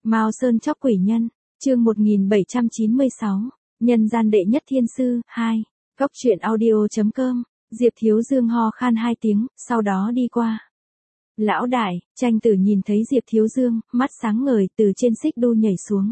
Mao Sơn chóc quỷ nhân, chương 1796, nhân gian đệ nhất thiên sư, 2, góc truyện audio.com, Diệp Thiếu Dương ho khan 2 tiếng, sau đó đi qua. Lão đại, Tranh Tử nhìn thấy Diệp Thiếu Dương, mắt sáng ngời từ trên xích đu nhảy xuống.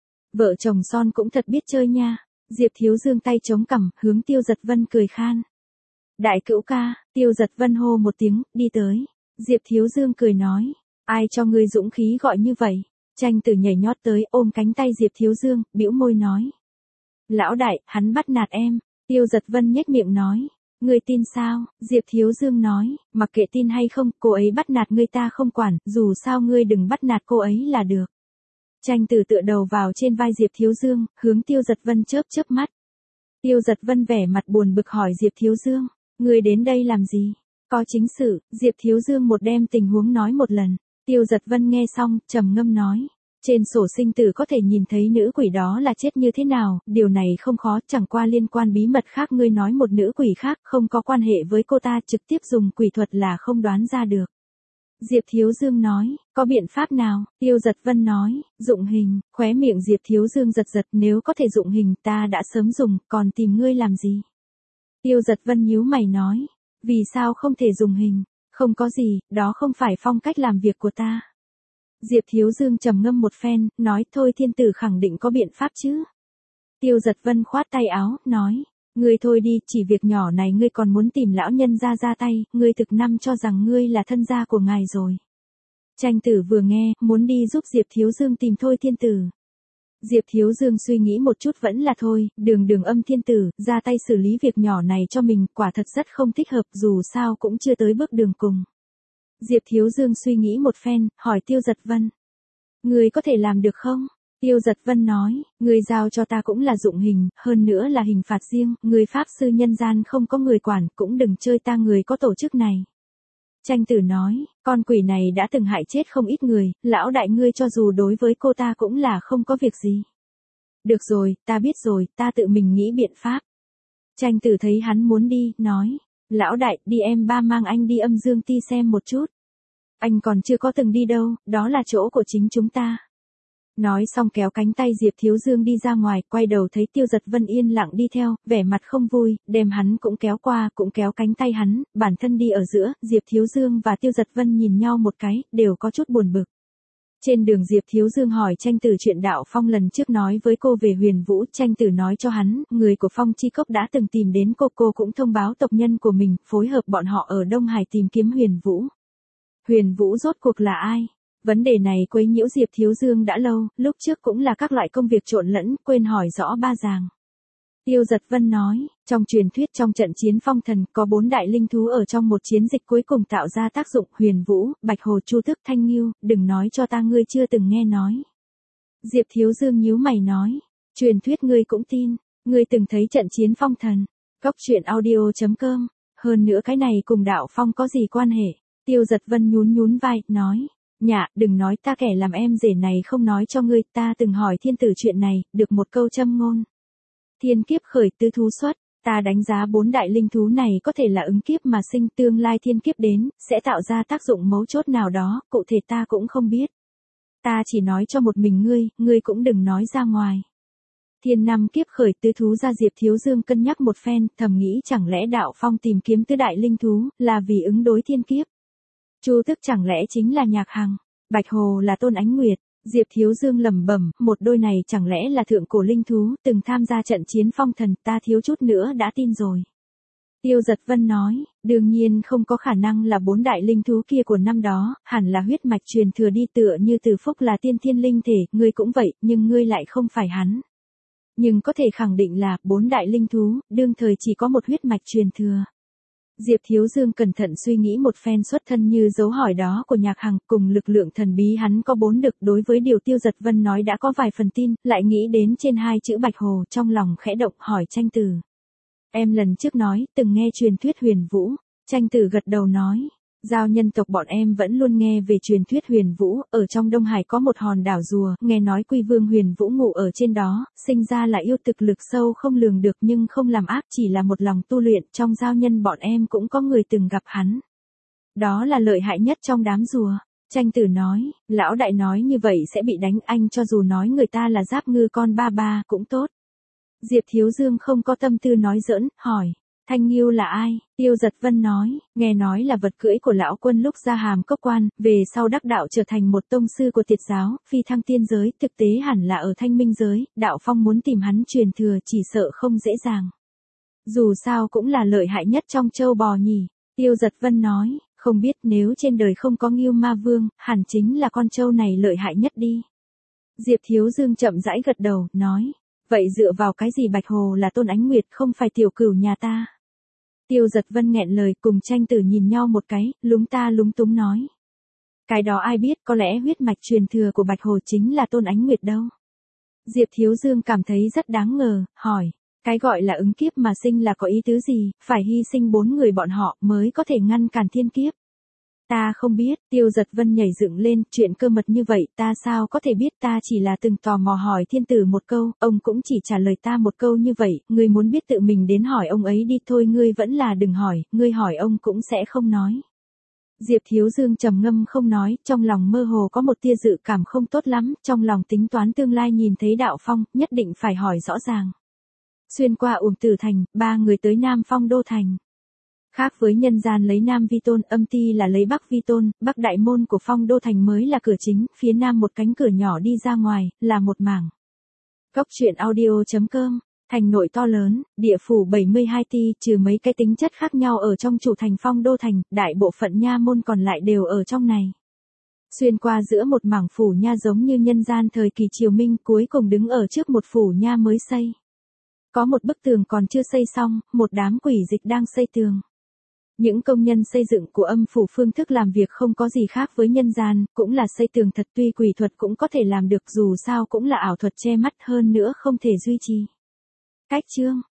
Vợ chồng son cũng thật biết chơi nha. Diệp Thiếu Dương tay chống cằm, hướng Tiêu Giật Vân cười khan. Đại cữu ca, Tiêu Giật Vân hô một tiếng, đi tới. Diệp Thiếu Dương cười nói, ai cho ngươi dũng khí gọi như vậy? Tranh Tử nhảy nhót tới ôm cánh tay Diệp Thiếu Dương, bĩu môi nói. Lão đại, hắn bắt nạt em. Tiêu Giật Vân nhếch miệng nói. Ngươi tin sao? Diệp Thiếu Dương nói, mặc kệ tin hay không, cô ấy bắt nạt ngươi ta không quản, dù sao ngươi đừng bắt nạt cô ấy là được. Tranh Tử tựa đầu vào trên vai Diệp Thiếu Dương, hướng Tiêu Giật Vân chớp chớp mắt. Tiêu Giật Vân vẻ mặt buồn bực hỏi Diệp Thiếu Dương, ngươi đến đây làm gì? Có chính sự. Diệp Thiếu Dương một đem tình huống nói một lần. Tiêu Giật Vân nghe xong, trầm ngâm nói. Trên sổ sinh tử có thể nhìn thấy nữ quỷ đó là chết như thế nào, điều này không khó, chẳng qua liên quan bí mật khác ngươi nói một nữ quỷ khác không có quan hệ với cô ta trực tiếp dùng quỷ thuật là không đoán ra được. Diệp Thiếu Dương nói, có biện pháp nào? Tiêu Giật Vân nói, dụng hình, khóe miệng Diệp Thiếu Dương giật giật, nếu có thể dụng hình ta đã sớm dùng, còn tìm ngươi làm gì? Tiêu Giật Vân nhíu mày nói, vì sao không thể dùng hình? Không có gì, đó không phải phong cách làm việc của ta. Diệp Thiếu Dương trầm ngâm một phen, nói thôi thiên tử khẳng định có biện pháp chứ. Tiêu Giật Vân khoát tay áo, nói, ngươi thôi đi, chỉ việc nhỏ này ngươi còn muốn tìm lão nhân ra tay, ngươi thực năm cho rằng ngươi là thân gia của ngài rồi. Tranh Tử vừa nghe, muốn đi giúp Diệp Thiếu Dương tìm thôi thiên tử. Diệp Thiếu Dương suy nghĩ một chút vẫn là thôi, đường âm thiên tử, ra tay xử lý việc nhỏ này cho mình, quả thật rất không thích hợp, dù sao cũng chưa tới bước đường cùng. Diệp Thiếu Dương suy nghĩ một phen, hỏi Tiêu Giật Vân. Ngươi có thể làm được không? Tiêu Giật Vân nói, ngươi giao cho ta cũng là dụng hình, hơn nữa là hình phạt riêng, ngươi pháp sư nhân gian không có người quản, cũng đừng chơi ta người có tổ chức này. Tranh Tử nói, con quỷ này đã từng hại chết không ít người, lão đại ngươi cho dù đối với cô ta cũng là không có việc gì. Được rồi, ta biết rồi, ta tự mình nghĩ biện pháp. Tranh Tử thấy hắn muốn đi, nói, lão đại, đi em ba mang anh đi Âm Dương Ti xem một chút. Anh còn chưa có từng đi đâu, đó là chỗ của chính chúng ta. Nói xong kéo cánh tay Diệp Thiếu Dương đi ra ngoài, quay đầu thấy Tiêu Giật Vân yên lặng đi theo, vẻ mặt không vui, đem hắn cũng kéo qua, cũng kéo cánh tay hắn, bản thân đi ở giữa, Diệp Thiếu Dương và Tiêu Giật Vân nhìn nhau một cái, đều có chút buồn bực. Trên đường Diệp Thiếu Dương hỏi Tranh Tử chuyện Đạo Phong lần trước nói với cô về Huyền Vũ, Tranh Tử nói cho hắn, người của Phong Chi Cốc đã từng tìm đến cô cũng thông báo tộc nhân của mình, phối hợp bọn họ ở Đông Hải tìm kiếm Huyền Vũ. Huyền Vũ rốt cuộc là ai? Vấn đề này quấy nhiễu Diệp Thiếu Dương đã lâu, lúc trước cũng là các loại công việc trộn lẫn, quên hỏi rõ ba ràng. Tiêu Giật Vân nói, trong truyền thuyết trong trận chiến phong thần có 4 đại linh thú ở trong một chiến dịch cuối cùng tạo ra tác dụng, Huyền Vũ, Bạch Hồ, Chu Tước, Thanh Ngưu, đừng nói cho ta ngươi chưa từng nghe nói. Diệp Thiếu Dương nhíu mày nói, truyền thuyết ngươi cũng tin, ngươi từng thấy trận chiến phong thần. Góc truyện audio.com, hơn nữa cái này cùng Đạo Phong có gì quan hệ? Tiêu Giật Vân nhún vai, nói, nhạ, đừng nói ta kẻ làm em rể này không nói cho ngươi, ta từng hỏi thiên tử chuyện này, được một câu châm ngôn. Thiên kiếp khởi tứ thú xuất, ta đánh giá 4 đại linh thú này có thể là ứng kiếp mà sinh, tương lai thiên kiếp đến, sẽ tạo ra tác dụng mấu chốt nào đó, cụ thể ta cũng không biết. Ta chỉ nói cho một mình ngươi cũng đừng nói ra ngoài. Thiên năm kiếp khởi tứ thú ra, Diệp Thiếu Dương cân nhắc một phen, thầm nghĩ chẳng lẽ Đạo Phong tìm kiếm tứ đại linh thú, là vì ứng đối thiên kiếp. Chu Tước chẳng lẽ chính là Nhạc Hằng, Bạch Hồ là Tôn Ánh Nguyệt. Diệp Thiếu Dương lẩm bẩm, một đôi này chẳng lẽ là thượng cổ linh thú, từng tham gia trận chiến phong thần, ta thiếu chút nữa đã tin rồi. Tiêu Giật Vân nói, đương nhiên không có khả năng là 4 đại linh thú kia của năm đó, hẳn là huyết mạch truyền thừa đi, tựa như Từ Phúc là tiên thiên linh thể, ngươi cũng vậy, nhưng ngươi lại không phải hắn. Nhưng có thể khẳng định là 4 đại linh thú, đương thời chỉ có một huyết mạch truyền thừa. Diệp Thiếu Dương cẩn thận suy nghĩ một phen, xuất thân như dấu hỏi đó của Nhạc Hằng, cùng lực lượng thần bí hắn có 4 được, đối với điều Tiêu Giật Vân nói đã có vài phần tin, lại nghĩ đến trên 2 chữ Bạch Hồ, trong lòng khẽ động, hỏi Tranh Tử. Em lần trước nói, từng nghe truyền thuyết Huyền Vũ. Tranh Tử gật đầu nói, giao nhân tộc bọn em vẫn luôn nghe về truyền thuyết Huyền Vũ, ở trong Đông Hải có một hòn đảo rùa, nghe nói Quy Vương Huyền Vũ ngủ ở trên đó, sinh ra là yêu thực lực sâu không lường được nhưng không làm ác, chỉ là một lòng tu luyện, trong giao nhân bọn em cũng có người từng gặp hắn. Đó là lợi hại nhất trong đám rùa. Tranh Tử nói, lão đại nói như vậy sẽ bị đánh, anh cho dù nói người ta là Giáp Ngư con ba ba cũng tốt. Diệp Thiếu Dương không có tâm tư nói giỡn, hỏi. Thanh Nghiêu là ai? Tiêu Giật Vân nói, nghe nói là vật cưỡi của lão quân lúc ra hàm cốc quan, về sau đắc đạo trở thành một tông sư của Tiệt giáo, phi thăng tiên giới, thực tế hẳn là ở Thanh Minh giới, đạo phong muốn tìm hắn truyền thừa chỉ sợ không dễ dàng. Dù sao cũng là lợi hại nhất trong châu bò nhỉ. Tiêu Giật Vân nói, không biết nếu trên đời không có Ngưu Ma Vương, hẳn chính là con trâu này lợi hại nhất đi. Diệp Thiếu Dương chậm rãi gật đầu, nói, vậy dựa vào cái gì Bạch Hồ là Tôn Ánh Nguyệt không phải tiểu cửu nhà ta? Tiêu Giật Vân nghẹn lời, cùng Tranh Tử nhìn nhau một cái, lúng ta lúng túng nói. Cái đó ai biết, có lẽ huyết mạch truyền thừa của Bạch Hồ chính là Tôn Ánh Nguyệt đâu. Diệp Thiếu Dương cảm thấy rất đáng ngờ, hỏi, cái gọi là ứng kiếp mà sinh là có ý tứ gì, phải hy sinh 4 người bọn họ mới có thể ngăn cản thiên kiếp. Ta không biết, Tiêu Giật Vân nhảy dựng lên, chuyện cơ mật như vậy ta sao có thể biết, ta chỉ là từng tò mò hỏi thiên tử một câu, ông cũng chỉ trả lời ta một câu như vậy, ngươi muốn biết tự mình đến hỏi ông ấy đi thôi, ngươi vẫn là đừng hỏi, ngươi hỏi ông cũng sẽ không nói. Diệp Thiếu Dương trầm ngâm không nói, trong lòng mơ hồ có một tia dự cảm không tốt lắm, trong lòng tính toán tương lai nhìn thấy đạo phong, nhất định phải hỏi rõ ràng. Xuyên qua Tử Thành, 3 người tới Nam Phong Đô Thành. Khác với nhân gian lấy Nam Vi Tôn, âm ti là lấy Bắc Vi Tôn, Bắc đại môn của Phong Đô Thành mới là cửa chính, phía Nam một cánh cửa nhỏ đi ra ngoài, là một mảng. Góc truyện audio.com, thành nội to lớn, địa phủ 72 ti, trừ mấy cái tính chất khác nhau ở trong chủ thành Phong Đô Thành, đại bộ phận nha môn còn lại đều ở trong này. Xuyên qua giữa một mảng phủ nha giống như nhân gian thời kỳ triều Minh, cuối cùng đứng ở trước một phủ nha mới xây. Có một bức tường còn chưa xây xong, một đám quỷ dịch đang xây tường. Những công nhân xây dựng của âm phủ phương thức làm việc không có gì khác với nhân gian, cũng là xây tường thật, tuy quỷ thuật cũng có thể làm được, dù sao cũng là ảo thuật che mắt, hơn nữa không thể duy trì. Cách chương